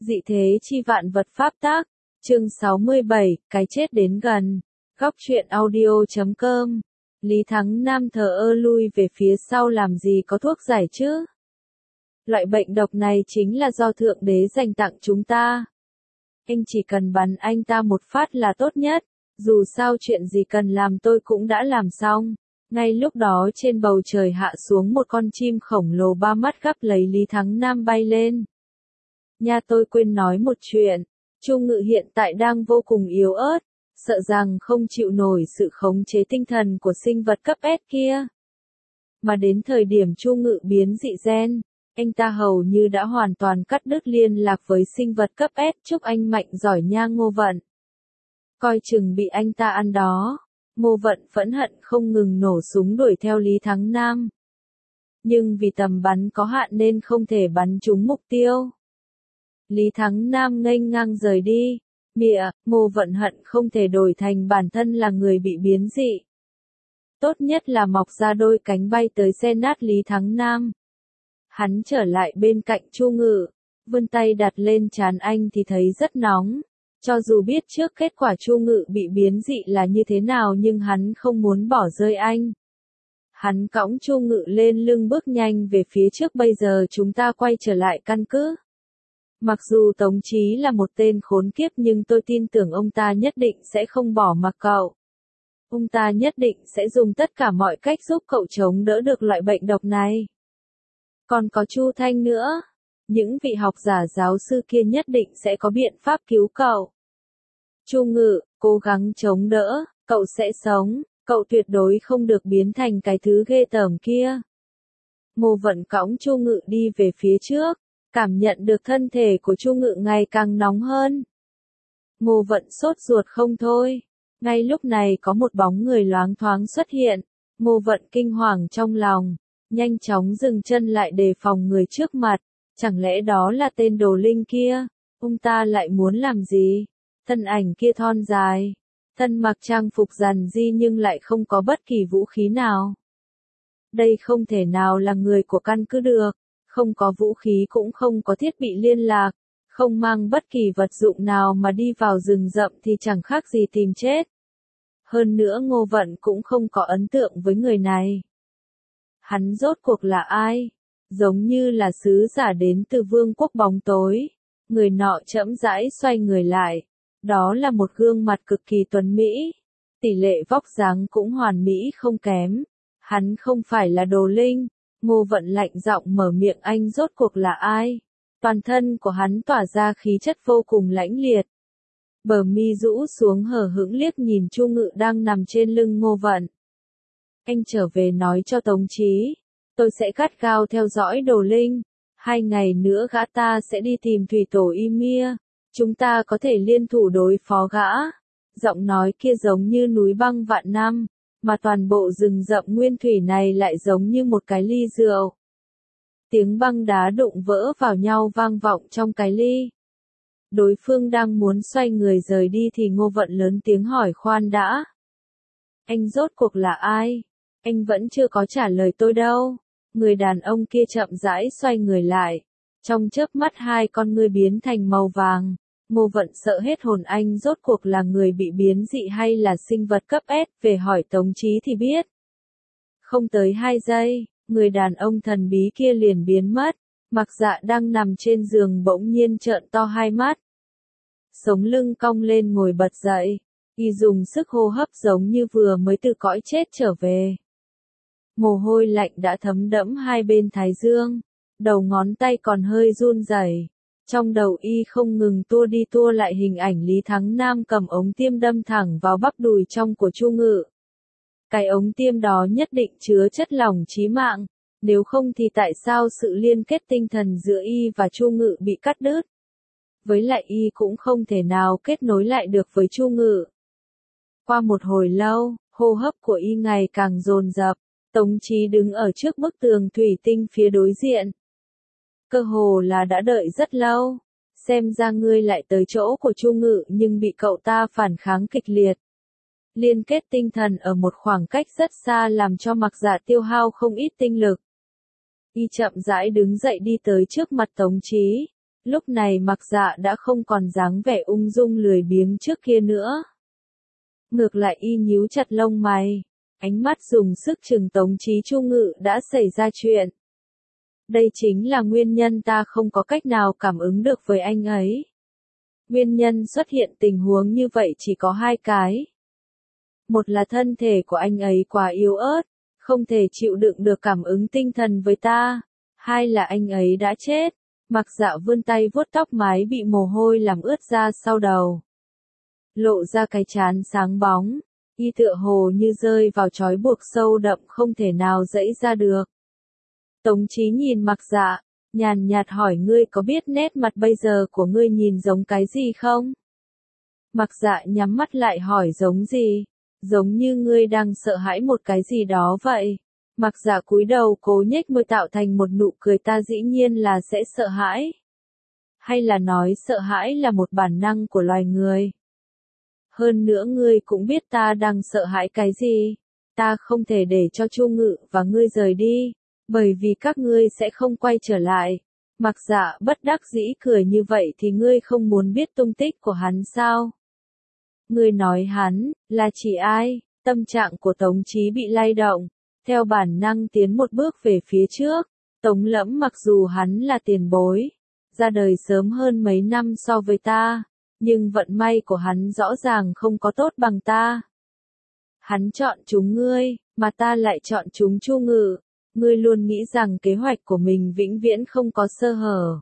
Dị thế chi vạn vật pháp tác, chương 67, cái chết đến gần. Góc truyện audio.com. Lý Thắng Nam thờ ơ lui về phía sau, làm gì có thuốc giải chứ? Loại bệnh độc này chính là do Thượng Đế dành tặng chúng ta. Anh chỉ cần bắn anh ta một phát là tốt nhất, dù sao chuyện gì cần làm tôi cũng đã làm xong. Ngay lúc đó trên bầu trời hạ xuống một con chim khổng lồ ba mắt gắp lấy Lý Thắng Nam bay lên. Nha, tôi quên nói một chuyện, Chu Ngự hiện tại đang vô cùng yếu ớt, sợ rằng không chịu nổi sự khống chế tinh thần của sinh vật cấp S kia. Mà đến thời điểm Chu Ngự biến dị gen, anh ta hầu như đã hoàn toàn cắt đứt liên lạc với sinh vật cấp S. Chúc anh mạnh giỏi nha Ngô Vận. Coi chừng bị anh ta ăn đó. Ngô Vận phẫn hận không ngừng nổ súng đuổi theo Lý Thắng Nam. Nhưng vì tầm bắn có hạn nên không thể bắn trúng mục tiêu. Lý Thắng Nam nghênh ngang rời đi. Mịa, Ngô Vận hận không thể đổi thành bản thân là người bị biến dị. Tốt nhất là mọc ra đôi cánh bay tới xé nát Lý Thắng Nam. Hắn trở lại bên cạnh Chu Ngự, vươn tay đặt lên trán anh thì thấy rất nóng. Cho dù biết trước kết quả Chu Ngự bị biến dị là như thế nào nhưng hắn không muốn bỏ rơi anh. Hắn cõng Chu Ngự lên lưng bước nhanh về phía trước. Bây giờ chúng ta quay trở lại căn cứ. Mặc dù Tống Chí là một tên khốn kiếp nhưng tôi tin tưởng ông ta nhất định sẽ không bỏ mặc cậu. Ông ta nhất định sẽ dùng tất cả mọi cách giúp cậu chống đỡ được loại bệnh độc này. Còn có Chu Thanh nữa. Những vị học giả giáo sư kia nhất định sẽ có biện pháp cứu cậu. Chu Ngự, cố gắng chống đỡ, cậu sẽ sống, cậu tuyệt đối không được biến thành cái thứ ghê tởm kia. Ngô Vận cõng Chu Ngự đi về phía trước, cảm nhận được thân thể của Chu Ngự ngày càng nóng hơn. Ngô Vận sốt ruột không thôi. Ngay lúc này có một bóng người loáng thoáng xuất hiện. Ngô Vận kinh hoàng trong lòng, nhanh chóng dừng chân lại đề phòng người trước mặt. Chẳng lẽ đó là tên Đồ Linh kia? Ông ta lại muốn làm gì? Thân ảnh kia thon dài, thân mặc trang phục giản dị nhưng lại không có bất kỳ vũ khí nào. Đây không thể nào là người của căn cứ được, không có vũ khí cũng không có thiết bị liên lạc, không mang bất kỳ vật dụng nào mà đi vào rừng rậm thì chẳng khác gì tìm chết. Hơn nữa Ngô Vận cũng không có ấn tượng với người này. Hắn rốt cuộc là ai? Giống như là sứ giả đến từ vương quốc bóng tối. Người nọ chậm rãi xoay người lại. Đó là một gương mặt cực kỳ tuấn mỹ. Tỷ lệ vóc dáng cũng hoàn mỹ không kém. Hắn không phải là Đồ Linh. Ngô Vận lạnh giọng mở miệng, anh rốt cuộc là ai? Toàn thân của hắn tỏa ra khí chất vô cùng lãnh liệt. Bờ mi rũ xuống hờ hững liếc nhìn Chu Ngự đang nằm trên lưng Ngô Vận. Anh trở về nói cho Tống Chí. Tôi sẽ gắt gao theo dõi Đồ Linh. 2 ngày nữa gã ta sẽ đi tìm thủy tổ Ymir. Chúng ta có thể liên thủ đối phó gã. Giọng nói kia giống như núi băng vạn năm, mà toàn bộ rừng rậm nguyên thủy này lại giống như một cái ly rượu. Tiếng băng đá đụng vỡ vào nhau vang vọng trong cái ly. Đối phương đang muốn xoay người rời đi thì Ngô Vận lớn tiếng hỏi, khoan đã. Anh rốt cuộc là ai? Anh vẫn chưa có trả lời tôi đâu. Người đàn ông kia chậm rãi xoay người lại. Trong chớp mắt hai con ngươi biến thành màu vàng. Ngô Vận sợ hết hồn, anh rốt cuộc là người bị biến dị hay là sinh vật cấp S? Về hỏi Tống Chí thì biết. Không tới 2 giây, người đàn ông thần bí kia liền biến mất. Mặc Dạ đang nằm trên giường bỗng nhiên trợn to hai mắt. Sống lưng cong lên ngồi bật dậy. Y dùng sức hô hấp giống như vừa mới từ cõi chết trở về. Mồ hôi lạnh đã thấm đẫm hai bên thái dương, đầu ngón tay còn hơi run rẩy. Trong đầu y không ngừng tua đi tua lại hình ảnh Lý Thắng Nam cầm ống tiêm đâm thẳng vào bắp đùi trong của Chu Ngự. Cái ống tiêm đó nhất định chứa chất lỏng chí mạng, nếu không thì tại sao sự liên kết tinh thần giữa y và Chu Ngự bị cắt đứt? Với lại y cũng không thể nào kết nối lại được với Chu Ngự. Qua một hồi lâu, hô hấp của y ngày càng dồn dập. Tống Chí đứng ở trước bức tường thủy tinh phía đối diện. Cơ hồ là đã đợi rất lâu. Xem ra ngươi lại tới chỗ của Chu Ngự nhưng bị cậu ta phản kháng kịch liệt. Liên kết tinh thần ở một khoảng cách rất xa làm cho Mặc Dạ tiêu hao không ít tinh lực. Y chậm rãi đứng dậy đi tới trước mặt Tống Chí. Lúc này Mặc Dạ đã không còn dáng vẻ ung dung lười biếng trước kia nữa. Ngược lại y nhíu chặt lông mày, ánh mắt dùng sức trừng Tống Chí Chu Ngự đã xảy ra chuyện. Đây chính là nguyên nhân ta không có cách nào cảm ứng được với anh ấy. Nguyên nhân xuất hiện tình huống như vậy chỉ có hai cái. Một là thân thể của anh ấy quá yếu ớt, không thể chịu đựng được cảm ứng tinh thần với ta. Hai là anh ấy đã chết. Mặc Dạ vươn tay vuốt tóc mái bị mồ hôi làm ướt ra sau đầu. Lộ ra cái trán sáng bóng, y tựa hồ như rơi vào trói buộc sâu đậm không thể nào giãy ra được. Tống Chí nhìn Mặc Dạ, nhàn nhạt hỏi ngươi có biết nét mặt bây giờ của ngươi nhìn giống cái gì không? Mặc Dạ nhắm mắt lại hỏi giống gì? Giống như ngươi đang sợ hãi một cái gì đó vậy. Mặc Dạ cúi đầu cố nhếch môi tạo thành một nụ cười ta dĩ nhiên là sẽ sợ hãi. Hay là nói sợ hãi là một bản năng của loài người. Hơn nữa ngươi cũng biết ta đang sợ hãi cái gì. Ta không thể để cho Chu Ngự và ngươi rời đi, bởi vì các ngươi sẽ không quay trở lại. Mặc Dạ bất đắc dĩ cười như vậy thì ngươi không muốn biết tung tích của hắn sao? Ngươi nói hắn, là chỉ ai? Tâm trạng của Tống Chí bị lay động, theo bản năng tiến một bước về phía trước. Tống Lẫm mặc dù hắn là tiền bối, ra đời sớm hơn mấy năm so với ta, nhưng vận may của hắn rõ ràng không có tốt bằng ta. Hắn chọn chúng ngươi, mà ta lại chọn chúng Chu Ngự. Ngươi luôn nghĩ rằng kế hoạch của mình vĩnh viễn không có sơ hở.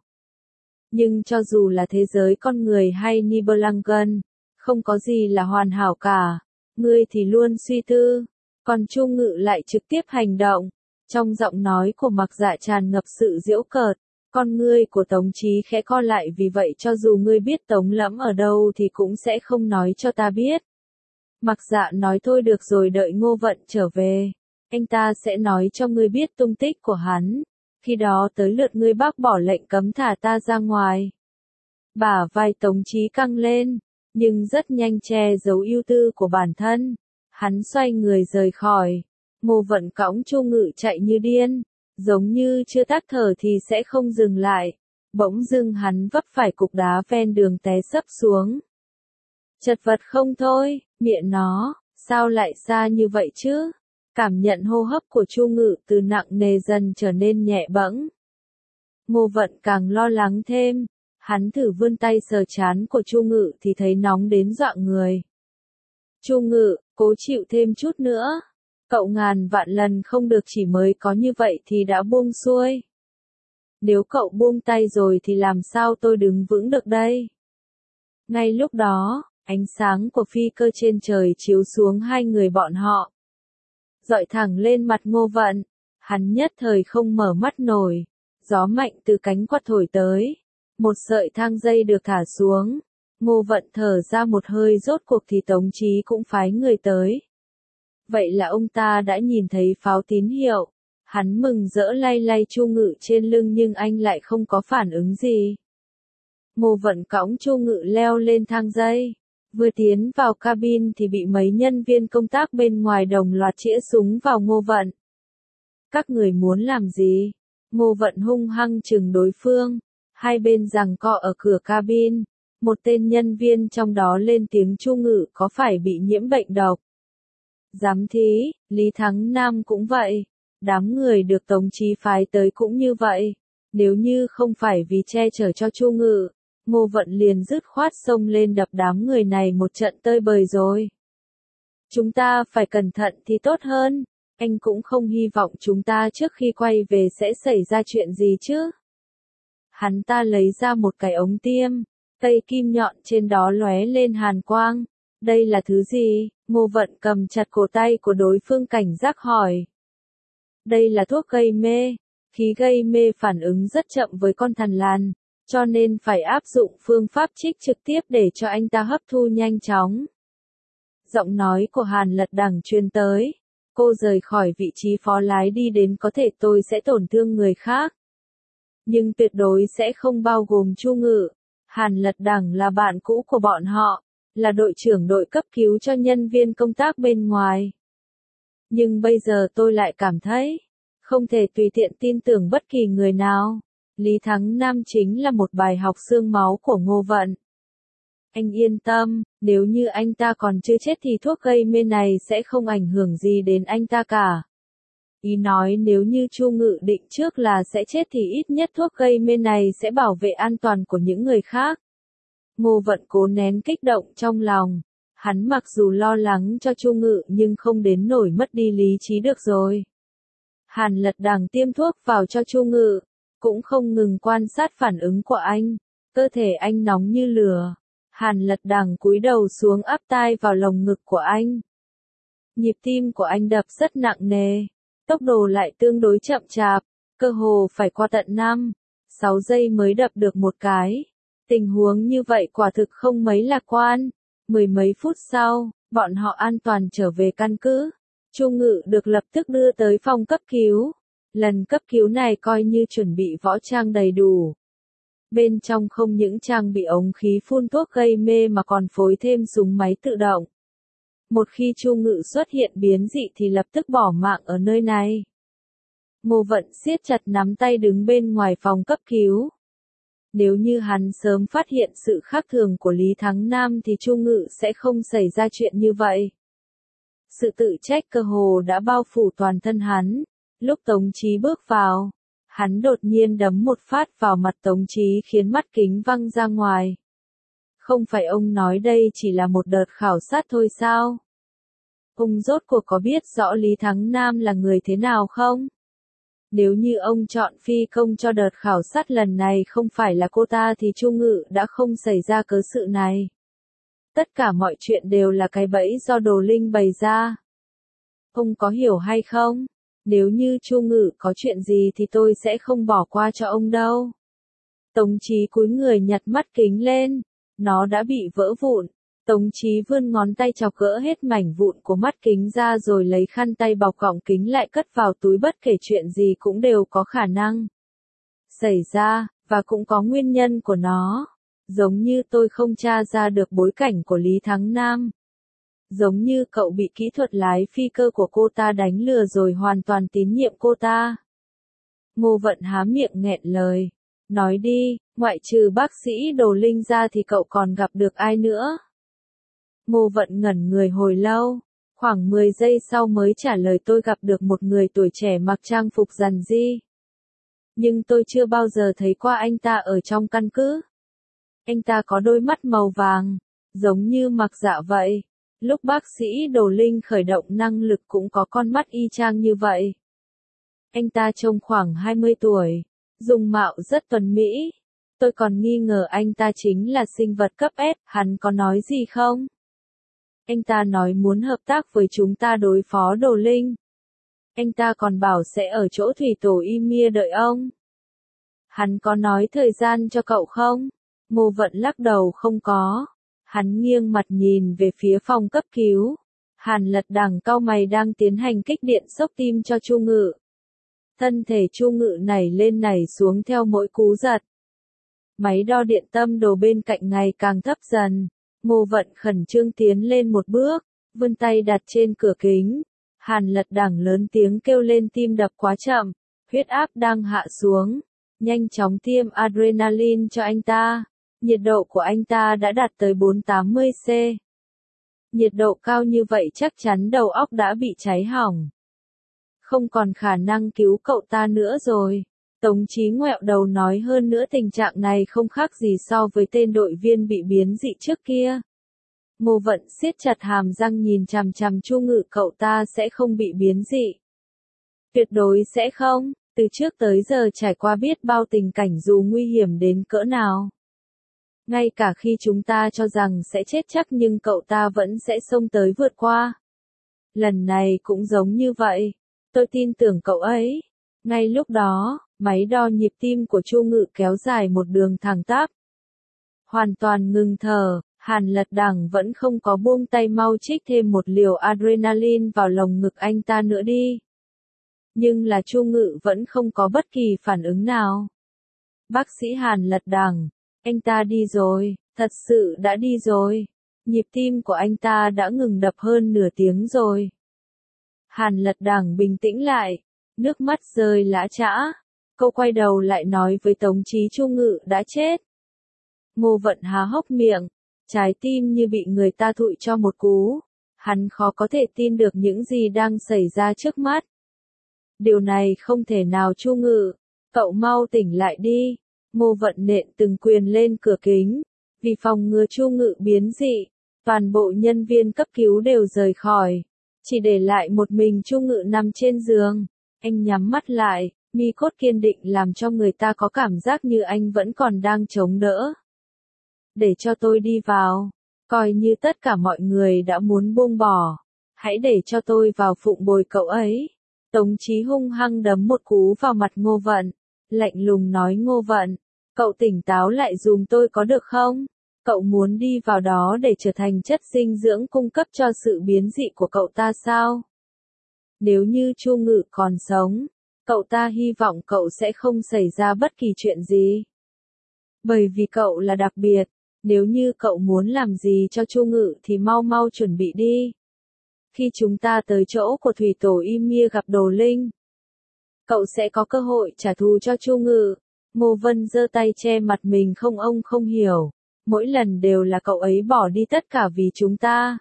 Nhưng cho dù là thế giới con người hay Nibelungen, không có gì là hoàn hảo cả. Ngươi thì luôn suy tư, còn Chu Ngự lại trực tiếp hành động. Trong giọng nói của Mặc Dạ tràn ngập sự giễu cợt, con ngươi của Tống Chí khẽ co lại vì vậy cho dù ngươi biết Tống Lẫm ở đâu thì cũng sẽ không nói cho ta biết. Mặc Dạ nói thôi được rồi đợi Ngô Vận trở về. Anh ta sẽ nói cho ngươi biết tung tích của hắn. Khi đó tới lượt ngươi bác bỏ lệnh cấm thả ta ra ngoài. Bả vai Tống Chí căng lên, nhưng rất nhanh che giấu ưu tư của bản thân. Hắn xoay người rời khỏi. Ngô Vận cõng Chu Ngự chạy như điên, giống như chưa tắt thở thì sẽ không dừng lại. Bỗng dưng hắn vấp phải cục đá ven đường té sấp xuống. Chật vật không thôi, miệng nó, sao lại xa như vậy chứ? Cảm nhận hô hấp của Chu Ngự từ nặng nề dần trở nên nhẹ bẫng. Ngô Vận càng lo lắng thêm, hắn thử vươn tay sờ trán của Chu Ngự thì thấy nóng đến dọa người. Chu Ngự, cố chịu thêm chút nữa. Cậu ngàn vạn lần không được chỉ mới có như vậy thì đã buông xuôi. Nếu cậu buông tay rồi thì làm sao tôi đứng vững được đây? Ngay lúc đó, ánh sáng của phi cơ trên trời chiếu xuống hai người bọn họ. Dọi thẳng lên mặt Ngô Vận, hắn nhất thời không mở mắt nổi. Gió mạnh từ cánh quạt thổi tới. Một sợi thang dây được thả xuống. Ngô Vận thở ra một hơi rốt cuộc thì Tống Chí cũng phái người tới. Vậy là ông ta đã nhìn thấy pháo tín hiệu. Hắn mừng rỡ lay lay Chu Ngự trên lưng nhưng anh lại không có phản ứng gì. Ngô Vận cõng Chu Ngự leo lên thang dây. Vừa tiến vào cabin thì bị mấy nhân viên công tác bên ngoài đồng loạt chĩa súng vào Ngô Vận. Các người muốn làm gì? Ngô Vận hung hăng chừng đối phương. Hai bên giằng co ở cửa cabin. Một tên nhân viên trong đó lên tiếng Chu Ngự có phải bị nhiễm bệnh độc. Giám thí, Lý Thắng Nam cũng vậy. Đám người được Tống Chí phái tới cũng như vậy. Nếu như không phải vì che chở cho Chu Ngự, Ngô Vận liền dứt khoát xông lên đập đám người này một trận tơi bời rồi. Chúng ta phải cẩn thận thì tốt hơn. Anh cũng không hy vọng chúng ta trước khi quay về sẽ xảy ra chuyện gì chứ. Hắn ta lấy ra một cái ống tiêm. Cây kim nhọn trên đó lóe lên hàn quang. Đây là thứ gì? Ngô Vận cầm chặt cổ tay của đối phương cảnh giác hỏi. Đây là thuốc gây mê. Khí gây mê phản ứng rất chậm với con thằn lằn, cho nên phải áp dụng phương pháp trích trực tiếp để cho anh ta hấp thu nhanh chóng. Giọng nói của Hàn Lật Đằng truyền tới. Cô rời khỏi vị trí phó lái đi đến có thể tôi sẽ tổn thương người khác. Nhưng tuyệt đối sẽ không bao gồm Chu Ngự. Hàn Lật Đằng là bạn cũ của bọn họ, là đội trưởng đội cấp cứu cho nhân viên công tác bên ngoài. Nhưng bây giờ tôi lại cảm thấy, không thể tùy tiện tin tưởng bất kỳ người nào. Lý Thắng Nam chính là một bài học xương máu của Ngô Vận. Anh yên tâm, nếu như anh ta còn chưa chết thì thuốc gây mê này sẽ không ảnh hưởng gì đến anh ta cả. Ý nói nếu như Chu Ngự định trước là sẽ chết thì ít nhất thuốc gây mê này sẽ bảo vệ an toàn của những người khác. Ngô Vận cố nén kích động trong lòng. Hắn mặc dù lo lắng cho Chu Ngự nhưng không đến nổi mất đi lý trí được rồi. Hàn Lật Đằng tiêm thuốc vào cho Chu Ngự, cũng không ngừng quan sát phản ứng của anh. Cơ thể anh nóng như lửa. Hàn Lật Đằng cúi đầu xuống áp tai vào lồng ngực của anh. Nhịp tim của anh đập rất nặng nề, tốc độ lại tương đối chậm chạp, cơ hồ phải qua tận 5-6 giây mới đập được một cái. Tình huống như vậy quả thực không mấy lạc quan. Mười mấy phút sau, bọn họ an toàn trở về căn cứ. Chu Ngự được lập tức đưa tới phòng cấp cứu. Lần cấp cứu này coi như chuẩn bị võ trang đầy đủ. Bên trong không những trang bị ống khí phun thuốc gây mê mà còn phối thêm súng máy tự động. Một khi Chu Ngự xuất hiện biến dị thì lập tức bỏ mạng ở nơi này. Ngô Vận siết chặt nắm tay đứng bên ngoài phòng cấp cứu. Nếu như hắn sớm phát hiện sự khác thường của Lý Thắng Nam thì Chu Ngự sẽ không xảy ra chuyện như vậy. Sự tự trách cơ hồ đã bao phủ toàn thân hắn. Lúc Tống Chí bước vào, hắn đột nhiên đấm một phát vào mặt Tống Chí khiến mắt kính văng ra ngoài. Không phải ông nói đây chỉ là một đợt khảo sát thôi sao? Ông rốt cuộc có biết rõ Lý Thắng Nam là người thế nào không? Nếu như ông chọn phi công cho đợt khảo sát lần này không phải là cô ta thì Chu Ngự đã không xảy ra cớ sự này. Tất cả mọi chuyện đều là cái bẫy do Đồ Linh bày ra. Ông có hiểu hay không? Nếu như Chu Ngự có chuyện gì thì tôi sẽ không bỏ qua cho ông đâu. Tống Chí cúi người nhặt mắt kính lên. Nó đã bị vỡ vụn. Tống Chí vươn ngón tay chọc gỡ hết mảnh vụn của mắt kính ra rồi lấy khăn tay bọc gọng kính lại cất vào túi, bất kể chuyện gì cũng đều có khả năng xảy ra, và cũng có nguyên nhân của nó. Giống như tôi không tra ra được bối cảnh của Lý Thắng Nam. Giống như cậu bị kỹ thuật lái phi cơ của cô ta đánh lừa rồi hoàn toàn tín nhiệm cô ta. Ngô Vận há miệng nghẹn lời. Nói đi, ngoại trừ bác sĩ Đồ Linh ra thì cậu còn gặp được ai nữa? Ngô Vận ngẩn người hồi lâu, khoảng 10 giây sau mới trả lời, tôi gặp được một người tuổi trẻ mặc trang phục rằn ri. Nhưng tôi chưa bao giờ thấy qua anh ta ở trong căn cứ. Anh ta có đôi mắt màu vàng, giống như Mặc Dạ vậy. Lúc bác sĩ Đồ Linh khởi động năng lực cũng có con mắt y chang như vậy. Anh ta trông khoảng 20 tuổi, dung mạo rất tuấn mỹ. Tôi còn nghi ngờ anh ta chính là sinh vật cấp S, hắn có nói gì không? Anh ta nói muốn hợp tác với chúng ta đối phó Đồ Linh. Anh ta còn bảo sẽ ở chỗ thủy tổ Ymir đợi ông. Hắn có nói thời gian cho cậu không? Ngô Vận lắc đầu không có. Hắn nghiêng mặt nhìn về phía phòng cấp cứu. Hàn Lật Đằng cau mày đang tiến hành kích điện sốc tim cho Chu Ngự. Thân thể Chu Ngự nảy lên nảy xuống theo mỗi cú giật. Máy đo điện tâm đồ bên cạnh ngày càng thấp dần. Ngô Vận khẩn trương tiến lên một bước, vươn tay đặt trên cửa kính. Hàn Lật Đằng lớn tiếng kêu lên, tim đập quá chậm, huyết áp đang hạ xuống. Nhanh chóng tiêm adrenaline cho anh ta. Nhiệt độ của anh ta đã đạt tới 480°C. Nhiệt độ cao như vậy chắc chắn đầu óc đã bị cháy hỏng. Không còn khả năng cứu cậu ta nữa rồi. Tống Chí ngoẹo đầu nói, hơn nữa tình trạng này không khác gì so với tên đội viên bị biến dị trước kia. Ngô Vận siết chặt hàm răng nhìn chằm chằm Chu Ngự, cậu ta sẽ không bị biến dị. Tuyệt đối sẽ không, từ trước tới giờ trải qua biết bao tình cảnh dù nguy hiểm đến cỡ nào. Ngay cả khi chúng ta cho rằng sẽ chết chắc nhưng cậu ta vẫn sẽ xông tới vượt qua. Lần này cũng giống như vậy. Tôi tin tưởng cậu ấy. Ngay lúc đó, máy đo nhịp tim của Chu Ngự kéo dài một đường thẳng tắp. Hoàn toàn ngừng thở, Hàn Lật Đằng vẫn không có buông tay, mau trích thêm một liều adrenaline vào lồng ngực anh ta nữa đi. Nhưng là Chu Ngự vẫn không có bất kỳ phản ứng nào. Bác sĩ Hàn Lật Đằng, anh ta đi rồi, thật sự đã đi rồi. Nhịp tim của anh ta đã ngừng đập hơn nửa tiếng rồi. Hàn Lật Đằng bình tĩnh lại, nước mắt rơi lã chã. Cô quay đầu lại nói với Tống Chí Chu Ngự đã chết. Ngô Vận há hốc miệng, trái tim như bị người ta thụi cho một cú. Hắn khó có thể tin được những gì đang xảy ra trước mắt. Điều này không thể nào Chu Ngự, cậu mau tỉnh lại đi. Ngô Vận nện từng quyền lên cửa kính. Vì phòng ngừa Chu Ngự biến dị, toàn bộ nhân viên cấp cứu đều rời khỏi. Chỉ để lại một mình Chu Ngự nằm trên giường. Anh nhắm mắt lại, mi cốt kiên định làm cho người ta có cảm giác như anh vẫn còn đang chống đỡ. Để cho tôi đi vào. Coi như tất cả mọi người đã muốn buông bỏ. Hãy để cho tôi vào phụng bồi cậu ấy. Tống Chí hung hăng đấm một cú vào mặt Ngô Vận. Lạnh lùng nói Ngô Vận, cậu tỉnh táo lại dùm tôi có được không? Cậu muốn đi vào đó để trở thành chất dinh dưỡng cung cấp cho sự biến dị của cậu ta sao? Nếu như Chu Ngự còn sống, cậu ta hy vọng cậu sẽ không xảy ra bất kỳ chuyện gì. Bởi vì cậu là đặc biệt, nếu như cậu muốn làm gì cho Chu Ngự thì mau mau chuẩn bị đi. Khi chúng ta tới chỗ của thủy tổ Ymir gặp Đồ Linh, cậu sẽ có cơ hội trả thù cho Chu Ngự. Ngô Vân giơ tay che mặt mình ông không hiểu. Mỗi lần đều là cậu ấy bỏ đi tất cả vì chúng ta.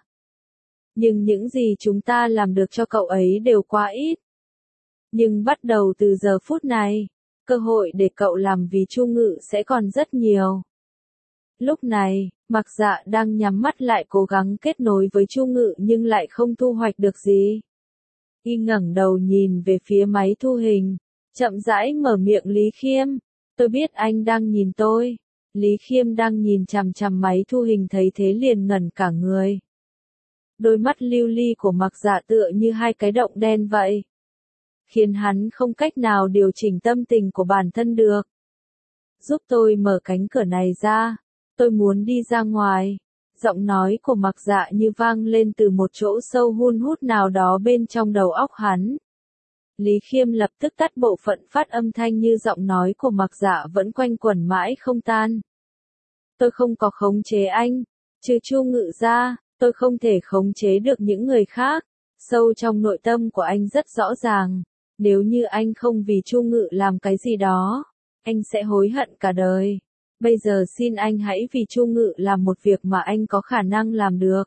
Nhưng những gì chúng ta làm được cho cậu ấy đều quá ít. Nhưng bắt đầu từ giờ phút này, cơ hội để cậu làm vì Chu Ngự sẽ còn rất nhiều. Lúc này, Mặc Dạ đang nhắm mắt lại cố gắng kết nối với Chu Ngự nhưng lại không thu hoạch được gì. Y ngẩng đầu nhìn về phía máy thu hình, chậm rãi mở miệng Lý Khiêm, tôi biết anh đang nhìn tôi. Lý Khiêm đang nhìn chằm chằm máy thu hình thấy thế liền ngẩn cả người. Đôi mắt lưu ly của Mặc Dạ tựa như hai cái động đen vậy. Khiến hắn không cách nào điều chỉnh tâm tình của bản thân được. Giúp tôi mở cánh cửa này ra. Tôi muốn đi ra ngoài. Giọng nói của Mặc Dạ như vang lên từ một chỗ sâu hun hút nào đó bên trong đầu óc hắn. Lý Khiêm lập tức tắt bộ phận phát âm thanh như giọng nói của Mặc Dạ vẫn quanh quẩn mãi không tan. Tôi không có khống chế anh, trừ Chu Ngự ra, tôi không thể khống chế được những người khác. Sâu trong nội tâm của anh rất rõ ràng, nếu như anh không vì Chu Ngự làm cái gì đó, anh sẽ hối hận cả đời. Bây giờ xin anh hãy vì Chu Ngự làm một việc mà anh có khả năng làm được.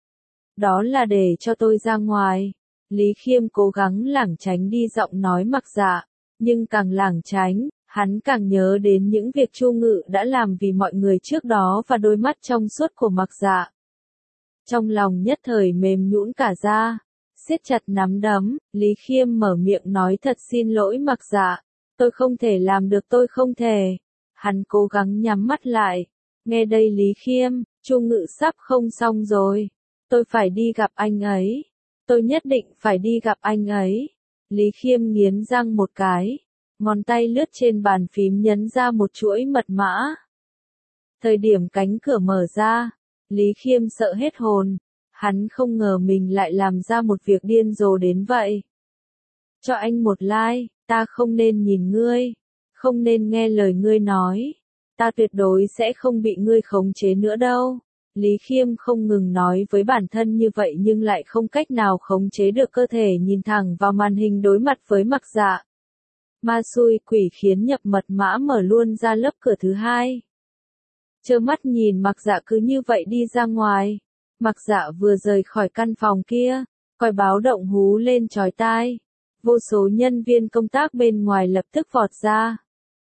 Đó là để cho tôi ra ngoài. Lý Khiêm cố gắng lảng tránh đi giọng nói Mặc Dạ, nhưng càng lảng tránh, hắn càng nhớ đến những việc Chu Ngự đã làm vì mọi người trước đó và đôi mắt trong suốt của Mặc Dạ. Trong lòng nhất thời mềm nhũn cả ra, siết chặt nắm đấm, Lý Khiêm mở miệng nói thật xin lỗi Mặc Dạ, tôi không thể làm được tôi không thể. Hắn cố gắng nhắm mắt lại, nghe đây Lý Khiêm, Chu Ngự sắp không xong rồi, tôi phải đi gặp anh ấy, tôi nhất định phải đi gặp anh ấy. Lý Khiêm nghiến răng một cái, ngón tay lướt trên bàn phím nhấn ra một chuỗi mật mã. Thời điểm cánh cửa mở ra, Lý Khiêm sợ hết hồn, hắn không ngờ mình lại làm ra một việc điên rồ đến vậy. Cho anh một like, ta không nên nhìn ngươi, không nên nghe lời ngươi nói, ta tuyệt đối sẽ không bị ngươi khống chế nữa đâu. Lý Khiêm không ngừng nói với bản thân như vậy nhưng lại không cách nào khống chế được cơ thể nhìn thẳng vào màn hình đối mặt với Mặc Dạ. Ma xui quỷ khiến nhập mật mã mở luôn ra lớp cửa thứ hai. Trơ mắt nhìn Mặc Dạ cứ như vậy đi ra ngoài. Mặc Dạ vừa rời khỏi căn phòng kia, còi báo động hú lên chói tai. Vô số nhân viên công tác bên ngoài lập tức vọt ra.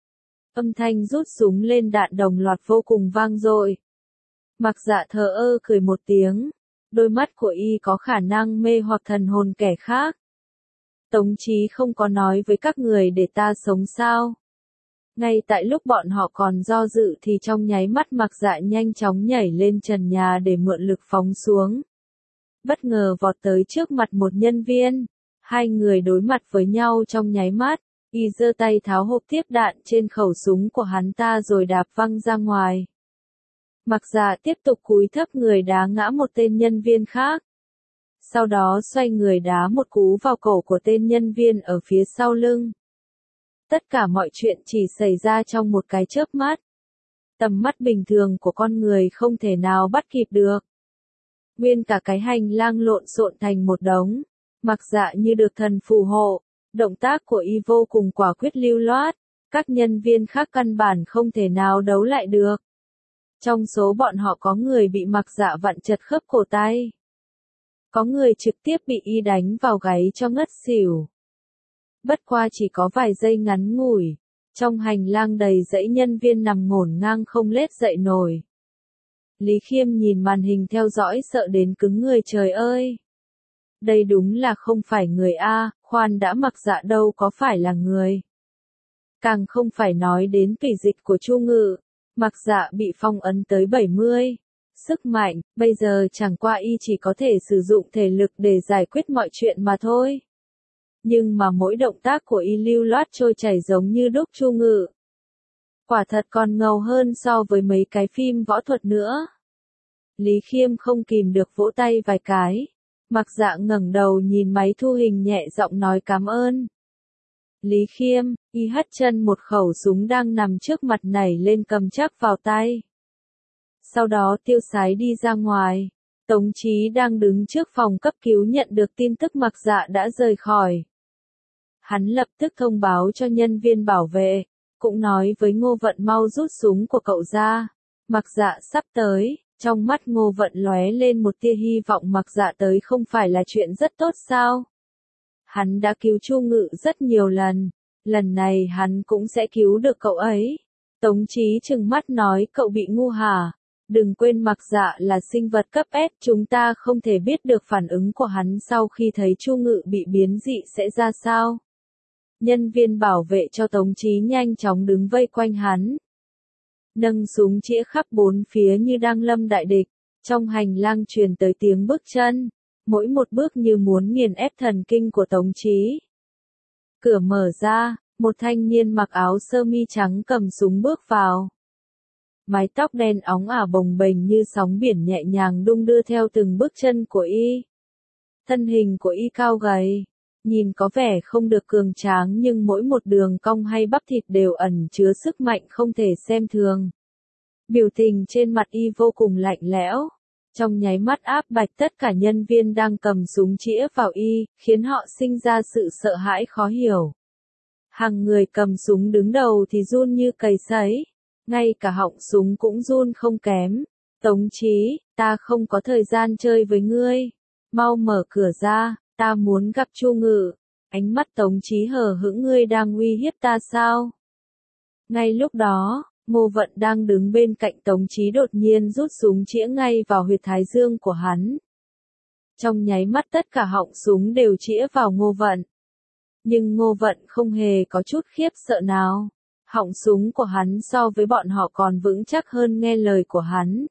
Âm thanh rút súng lên đạn đồng loạt vô cùng vang dội. Mặc Dạ thờ ơ cười một tiếng, đôi mắt của y có khả năng mê hoặc thần hồn kẻ khác. Tống Chí không có nói với các người để ta sống sao. Ngay tại lúc bọn họ còn do dự thì trong nháy mắt Mặc Dạ nhanh chóng nhảy lên trần nhà để mượn lực phóng xuống. Bất ngờ vọt tới trước mặt một nhân viên, hai người đối mặt với nhau trong nháy mắt, y giơ tay tháo hộp tiếp đạn trên khẩu súng của hắn ta rồi đạp văng ra ngoài. Mặc Dạ tiếp tục cúi thấp người đá ngã một tên nhân viên khác. Sau đó xoay người đá một cú vào cổ của tên nhân viên ở phía sau lưng. Tất cả mọi chuyện chỉ xảy ra trong một cái chớp mắt. Tầm mắt bình thường của con người không thể nào bắt kịp được. Nguyên cả cái hành lang lộn xộn thành một đống. Mặc Dạ như được thần phù hộ. Động tác của y vô cùng quả quyết lưu loát. Các nhân viên khác căn bản không thể nào đấu lại được. Trong số bọn họ có người bị Mặc Dạ vặn chật khớp cổ tay. Có người trực tiếp bị y đánh vào gáy cho ngất xỉu. Bất qua chỉ có vài giây ngắn ngủi, trong hành lang đầy dãy nhân viên nằm ngổn ngang không lết dậy nổi. Lý Khiêm nhìn màn hình theo dõi sợ đến cứng người, trời ơi. Đây đúng là không phải người a, khoan đã, Mặc Dạ đâu có phải là người. Càng không phải nói đến tùy dịch của Chu Ngự, Mặc Dạ bị phong ấn tới 70. Sức mạnh, bây giờ chẳng qua y chỉ có thể sử dụng thể lực để giải quyết mọi chuyện mà thôi. Nhưng mà mỗi động tác của y lưu loát trôi chảy giống như đúc Chu Ngự. Quả thật còn ngầu hơn so với mấy cái phim võ thuật nữa. Lý Khiêm không kìm được vỗ tay vài cái. Mặc Dạ ngẩng đầu nhìn máy thu hình nhẹ giọng nói cảm ơn. Lý Khiêm, y hất chân một khẩu súng đang nằm trước mặt nảy lên cầm chắc vào tay. Sau đó tiêu sái đi ra ngoài. Tống Chí đang đứng trước phòng cấp cứu nhận được tin tức Mặc Dạ đã rời khỏi. Hắn lập tức thông báo cho nhân viên bảo vệ, cũng nói với Ngô Vận mau rút súng của cậu ra. Mặc Dạ sắp tới, trong mắt Ngô Vận lóe lên một tia hy vọng. Mặc Dạ tới không phải là chuyện rất tốt sao? Hắn đã cứu Chu Ngự rất nhiều lần, lần này hắn cũng sẽ cứu được cậu ấy. Tống Chí trừng mắt nói, cậu bị ngu hả? Đừng quên Mặc Dạ là sinh vật cấp S, chúng ta không thể biết được phản ứng của hắn sau khi thấy Chu Ngự bị biến dị sẽ ra sao. Nhân viên bảo vệ cho Tống Chí nhanh chóng đứng vây quanh hắn. Nâng súng chĩa khắp bốn phía như đang lâm đại địch, trong hành lang truyền tới tiếng bước chân, mỗi một bước như muốn nghiền ép thần kinh của Tống Chí. Cửa mở ra, một thanh niên mặc áo sơ mi trắng cầm súng bước vào. Mái tóc đen óng ả bồng bềnh như sóng biển nhẹ nhàng đung đưa theo từng bước chân của y. Thân hình của y cao gầy, nhìn có vẻ không được cường tráng nhưng mỗi một đường cong hay bắp thịt đều ẩn chứa sức mạnh không thể xem thường. Biểu tình trên mặt y vô cùng lạnh lẽo, trong nháy mắt áp bạch tất cả nhân viên đang cầm súng chĩa vào y, khiến họ sinh ra sự sợ hãi khó hiểu. Hàng người cầm súng đứng đầu thì run như cầy sấy, ngay cả họng súng cũng run không kém. Tống Chí, ta không có thời gian chơi với ngươi, mau mở cửa ra, ta muốn gặp Chu Ngự. Ánh mắt Tống Chí hờ hững, ngươi đang uy hiếp ta sao? Ngay lúc đó, Ngô Vận đang đứng bên cạnh Tống Chí đột nhiên rút súng chĩa ngay vào huyệt thái dương của hắn. Trong nháy mắt tất cả họng súng đều chĩa vào Ngô Vận. Nhưng Ngô Vận không hề có chút khiếp sợ nào. Họng súng của hắn so với bọn họ còn vững chắc hơn, nghe lời của hắn.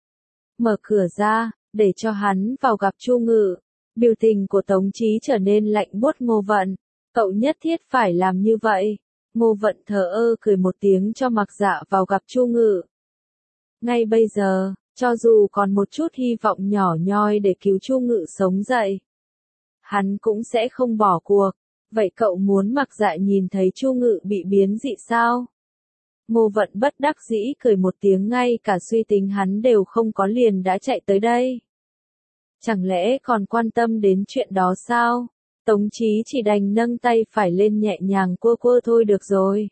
Mở cửa ra, để cho hắn vào gặp Chu Ngự. Biểu tình của Tống Chí trở nên lạnh buốt. Ngô Vận, cậu nhất thiết phải làm như vậy. Ngô Vận thờ ơ cười một tiếng cho Mặc Dạ vào gặp Chu Ngự. Ngay bây giờ, cho dù còn một chút hy vọng nhỏ nhoi để cứu Chu Ngự sống dậy, hắn cũng sẽ không bỏ cuộc. Vậy cậu muốn Mặc Dạ nhìn thấy Chu Ngự bị biến dị sao? Ngô Vận bất đắc dĩ cười một tiếng, ngay cả suy tính hắn đều không có liền đã chạy tới đây. Chẳng lẽ còn quan tâm đến chuyện đó sao? Tống Chí chỉ đành nâng tay phải lên nhẹ nhàng cua cua thôi được rồi.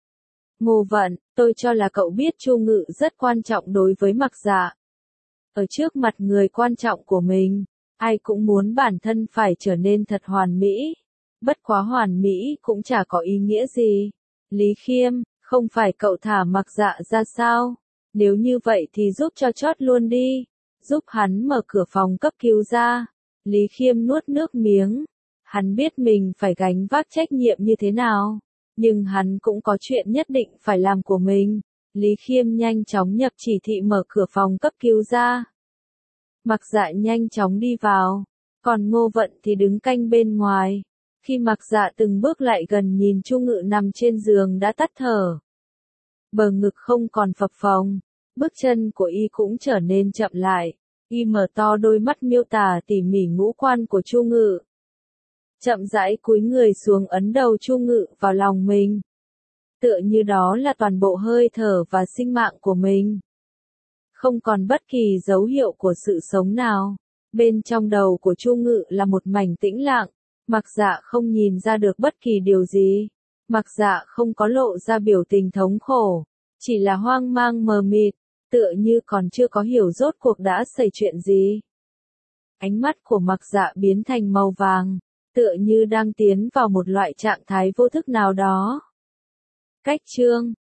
Ngô Vận, tôi cho là cậu biết Chu Ngự rất quan trọng đối với Mặc Dạ. Ở trước mặt người quan trọng của mình, ai cũng muốn bản thân phải trở nên thật hoàn mỹ. Bất quá hoàn mỹ cũng chả có ý nghĩa gì. Lý Khiêm, không phải cậu thả Mặc Dạ ra sao? Nếu như vậy thì giúp cho chót luôn đi. Giúp hắn mở cửa phòng cấp cứu ra. Lý Khiêm nuốt nước miếng. Hắn biết mình phải gánh vác trách nhiệm như thế nào. Nhưng hắn cũng có chuyện nhất định phải làm của mình. Lý Khiêm nhanh chóng nhập chỉ thị mở cửa phòng cấp cứu ra. Mặc Dạ nhanh chóng đi vào. Còn Ngô Vận thì đứng canh bên ngoài. Khi Mặc Dạ từng bước lại gần nhìn Chu Ngự nằm trên giường đã tắt thở. Bờ ngực không còn phập phồng. Bước chân của y cũng trở nên chậm lại. Y mở to đôi mắt miêu tả tỉ mỉ ngũ quan của Chu Ngự. Chậm rãi cúi người xuống ấn đầu Chu Ngự vào lòng mình. Tựa như đó là toàn bộ hơi thở và sinh mạng của mình. Không còn bất kỳ dấu hiệu của sự sống nào. Bên trong đầu của Chu Ngự là một mảnh tĩnh lặng. Mặc Dạ không nhìn ra được bất kỳ điều gì. Mặc Dạ không có lộ ra biểu tình thống khổ, chỉ là hoang mang mờ mịt, tựa như còn chưa có hiểu rốt cuộc đã xảy chuyện gì. Ánh mắt của Mặc Dạ biến thành màu vàng, tựa như đang tiến vào một loại trạng thái vô thức nào đó. Cách chương